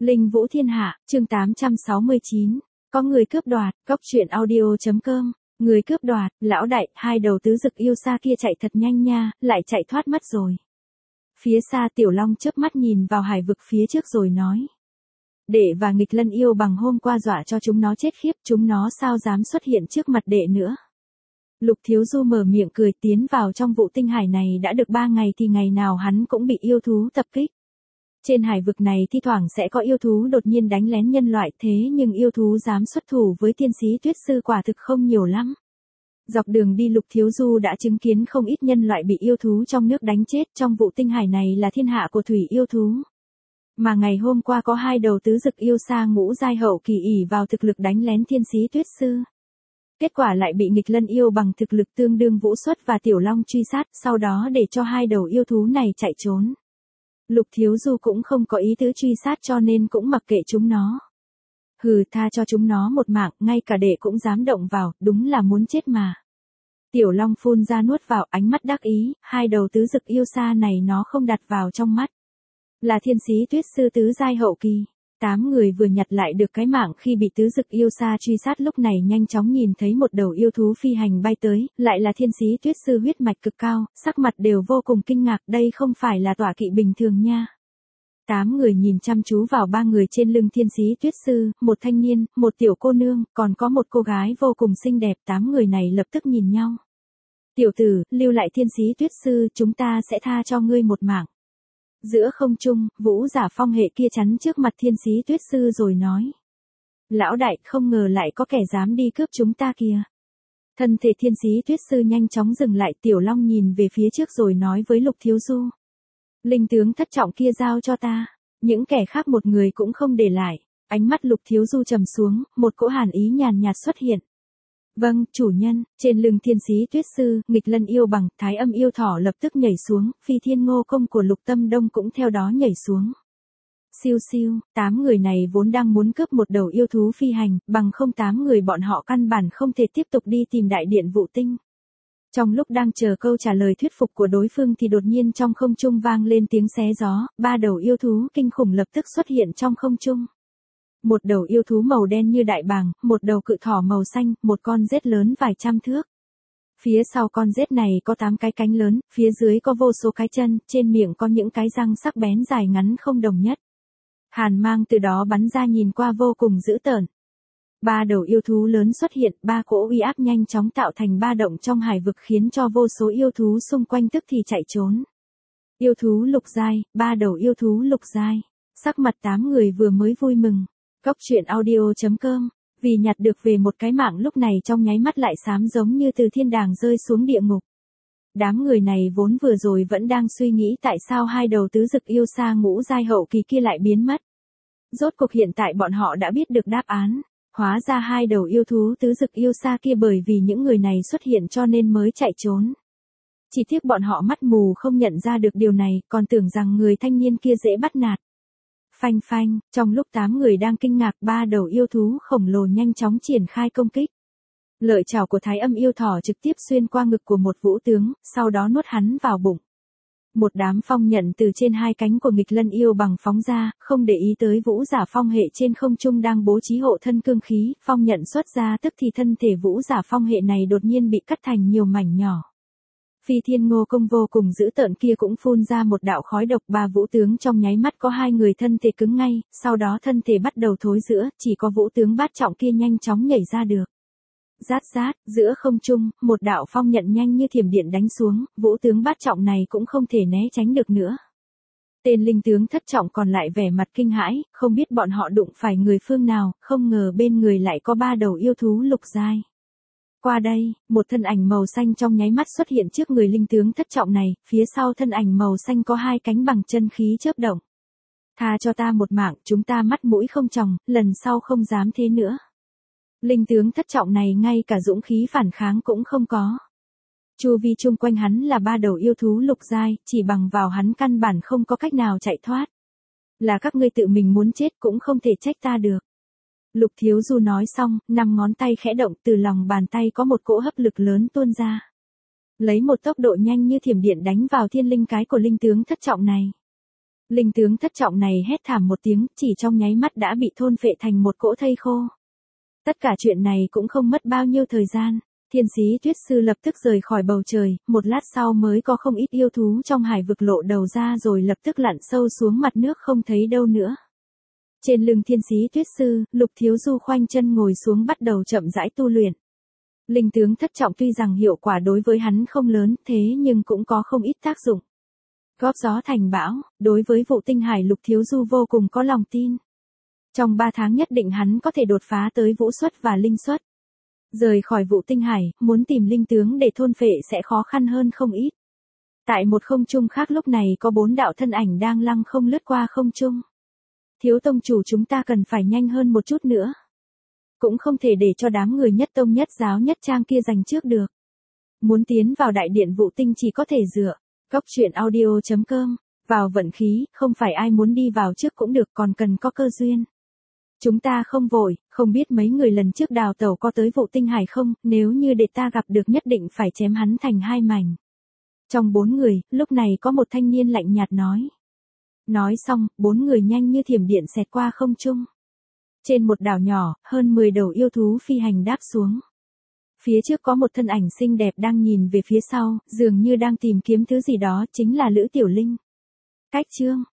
Linh Vũ Thiên Hạ, chương 869. Có người cướp đoạt, góc truyện audio.com. Người cướp đoạt, lão đại, hai đầu tứ dực yêu xa kia chạy thật nhanh nha, lại chạy thoát mất rồi. Phía xa Tiểu Long chớp mắt nhìn vào hải vực phía trước rồi nói. Đệ và nghịch lân yêu bằng hôm qua dọa cho chúng nó chết khiếp, chúng nó sao dám xuất hiện trước mặt đệ nữa. Lục Thiếu Du mở miệng cười tiến vào trong vụ tinh hải này đã được 3 ngày thì ngày nào hắn cũng bị yêu thú tập kích. Trên hải vực này thi thoảng sẽ có yêu thú đột nhiên đánh lén nhân loại thế nhưng yêu thú dám xuất thủ với tiên sĩ tuyết sư quả thực không nhiều lắm. Dọc đường đi Lục Thiếu Du đã chứng kiến không ít nhân loại bị yêu thú trong nước đánh chết, trong vụ tinh hải này là thiên hạ của thủy yêu thú. Mà ngày hôm qua có hai đầu tứ dực yêu xa ngũ giai hậu kỳ ỷ vào thực lực đánh lén thiên sĩ tuyết sư. Kết quả lại bị nghịch lân yêu bằng thực lực tương đương Vũ Xuất và Tiểu Long truy sát, sau đó để cho hai đầu yêu thú này chạy trốn. Lục Thiếu Du cũng không có ý tứ truy sát cho nên cũng mặc kệ chúng nó. Hừ, tha cho chúng nó một mạng, ngay cả đệ cũng dám động vào, đúng là muốn chết mà. Tiểu Long phun ra nuốt vào, ánh mắt đắc ý, hai đầu tứ dực yêu xa này nó không đặt vào trong mắt. Là thiên sĩ tuyết sư tứ giai hậu kỳ. 8 người vừa nhặt lại được cái mạng khi bị tứ dực yêu xa truy sát lúc này nhanh chóng nhìn thấy một đầu yêu thú phi hành bay tới, lại là thiên sĩ tuyết sư huyết mạch cực cao, sắc mặt đều vô cùng kinh ngạc, đây không phải là tọa kỵ bình thường nha. 8 người nhìn chăm chú vào 3 người trên lưng thiên sĩ tuyết sư, một thanh niên, một tiểu cô nương, còn có một cô gái vô cùng xinh đẹp, 8 người này lập tức nhìn nhau. Tiểu tử, lưu lại thiên sĩ tuyết sư, chúng ta sẽ tha cho ngươi một mạng. Giữa không trung, Vũ Giả Phong hệ kia chắn trước mặt thiên sĩ tuyết sư rồi nói. Lão đại, không ngờ lại có kẻ dám đi cướp chúng ta kìa. Thân thể thiên sĩ tuyết sư nhanh chóng dừng lại, Tiểu Long nhìn về phía trước rồi nói với Lục Thiếu Du. Linh tướng thất trọng kia giao cho ta, những kẻ khác một người cũng không để lại. Ánh mắt Lục Thiếu Du trầm xuống, một cỗ hàn ý nhàn nhạt xuất hiện. Vâng, chủ nhân. Trên lưng thiên sĩ tuyết sư, nghịch lân yêu bằng, thái âm yêu thỏ lập tức nhảy xuống, phi thiên ngô công của Lục Tâm Đông cũng theo đó nhảy xuống. Siêu siêu, 8 người này vốn đang muốn cướp một đầu yêu thú phi hành, bằng không 8 người bọn họ căn bản không thể tiếp tục đi tìm đại điện vụ tinh. Trong lúc đang chờ câu trả lời thuyết phục của đối phương thì đột nhiên trong không trung vang lên tiếng xé gió, 3 đầu yêu thú kinh khủng lập tức xuất hiện trong không trung. Một đầu yêu thú màu đen như đại bàng, một đầu cự thỏ màu xanh, một con rết lớn vài trăm thước. Phía sau con rết này có 8 cái cánh lớn, phía dưới có vô số cái chân, trên miệng có những cái răng sắc bén dài ngắn không đồng nhất. Hàn mang từ đó bắn ra nhìn qua vô cùng dữ tợn. 3 đầu yêu thú lớn xuất hiện, 3 cỗ uy áp nhanh chóng tạo thành ba động trong hải vực khiến cho vô số yêu thú xung quanh tức thì chạy trốn. Yêu thú lục giai, 3 đầu yêu thú lục giai. Sắc mặt 8 người vừa mới vui mừng. Góc truyện audio.com, vì nhặt được về một cái mạng lúc này trong nháy mắt lại xám giống như từ thiên đàng rơi xuống địa ngục. Đám người này vốn vừa rồi vẫn đang suy nghĩ tại sao hai đầu tứ dực yêu xa ngũ giai hậu kỳ kia lại biến mất. Rốt cuộc hiện tại bọn họ đã biết được đáp án, hóa ra hai đầu yêu thú tứ dực yêu xa kia bởi vì những người này xuất hiện cho nên mới chạy trốn. Chỉ tiếc bọn họ mắt mù không nhận ra được điều này, còn tưởng rằng người thanh niên kia dễ bắt nạt. Phanh phanh, trong lúc 8 người đang kinh ngạc, 3 đầu yêu thú khổng lồ nhanh chóng triển khai công kích. Lợi chảo của thái âm yêu thỏ trực tiếp xuyên qua ngực của một vũ tướng, sau đó nuốt hắn vào bụng. Một đám phong nhận từ trên hai cánh của nghịch lân yêu bằng phóng ra, không để ý tới Vũ Giả Phong hệ trên không trung đang bố trí hộ thân cương khí, phong nhận xuất ra tức thì thân thể Vũ Giả Phong hệ này đột nhiên bị cắt thành nhiều mảnh nhỏ. Phi thiên ngô công vô cùng dữ tợn kia cũng phun ra một đạo khói độc, 3 vũ tướng trong nháy mắt có 2 người thân thể cứng ngay, sau đó thân thể bắt đầu thối rữa, chỉ có vũ tướng bát trọng kia nhanh chóng nhảy ra được. Rát rát, giữa không trung, một đạo phong nhận nhanh như thiểm điện đánh xuống, vũ tướng bát trọng này cũng không thể né tránh được nữa. Tên linh tướng thất trọng còn lại vẻ mặt kinh hãi, không biết bọn họ đụng phải người phương nào, không ngờ bên người lại có 3 đầu yêu thú lục giai. Qua đây, một thân ảnh màu xanh trong nháy mắt xuất hiện trước người linh tướng thất trọng này, phía sau thân ảnh màu xanh có 2 cánh bằng chân khí chớp động. Tha cho ta một mạng, chúng ta mắt mũi không tròng, lần sau không dám thế nữa. Linh tướng thất trọng này ngay cả dũng khí phản kháng cũng không có. Chu vi chung quanh hắn là 3 đầu yêu thú lục giai, chỉ bằng vào hắn căn bản không có cách nào chạy thoát. Là các ngươi tự mình muốn chết cũng không thể trách ta được. Lục Thiếu Du nói xong, 5 ngón tay khẽ động, từ lòng bàn tay có một cỗ hấp lực lớn tuôn ra. Lấy một tốc độ nhanh như thiểm điện đánh vào thiên linh cái của linh tướng thất trọng này. Linh tướng thất trọng này hét thảm một tiếng, chỉ trong nháy mắt đã bị thôn phệ thành một cỗ thây khô. Tất cả chuyện này cũng không mất bao nhiêu thời gian. Thiên sĩ tuyết sư lập tức rời khỏi bầu trời, một lát sau mới có không ít yêu thú trong hải vực lộ đầu ra rồi lập tức lặn sâu xuống mặt nước không thấy đâu nữa. Trên lưng thiên sĩ tuyết sư, Lục Thiếu Du khoanh chân ngồi xuống bắt đầu chậm rãi tu luyện. Linh tướng thất trọng tuy rằng hiệu quả đối với hắn không lớn thế nhưng cũng có không ít tác dụng. Góp gió thành bão, đối với vụ tinh hải Lục Thiếu Du vô cùng có lòng tin. Trong 3 tháng nhất định hắn có thể đột phá tới vũ xuất và linh xuất. Rời khỏi vụ tinh hải, muốn tìm linh tướng để thôn phệ sẽ khó khăn hơn không ít. Tại một không trung khác lúc này có 4 đạo thân ảnh đang lăng không lướt qua không trung. Thiếu tông chủ chúng ta cần phải nhanh hơn một chút nữa. Cũng không thể để cho đám người nhất tông nhất giáo nhất trang kia giành trước được. Muốn tiến vào đại điện vụ tinh chỉ có thể dựa. Góc truyện audio.com. Vào vận khí, không phải ai muốn đi vào trước cũng được còn cần có cơ duyên. Chúng ta không vội, không biết mấy người lần trước đào tẩu có tới vụ tinh hải không, nếu như để ta gặp được nhất định phải chém hắn thành 2 mảnh. Trong 4 người, lúc này có một thanh niên lạnh nhạt nói. Nói xong, 4 người nhanh như thiểm điện xẹt qua không trung. Trên một đảo nhỏ, hơn 10 đầu yêu thú phi hành đáp xuống. Phía trước có một thân ảnh xinh đẹp đang nhìn về phía sau, dường như đang tìm kiếm thứ gì đó, chính là Lữ Tiểu Linh. Cách chương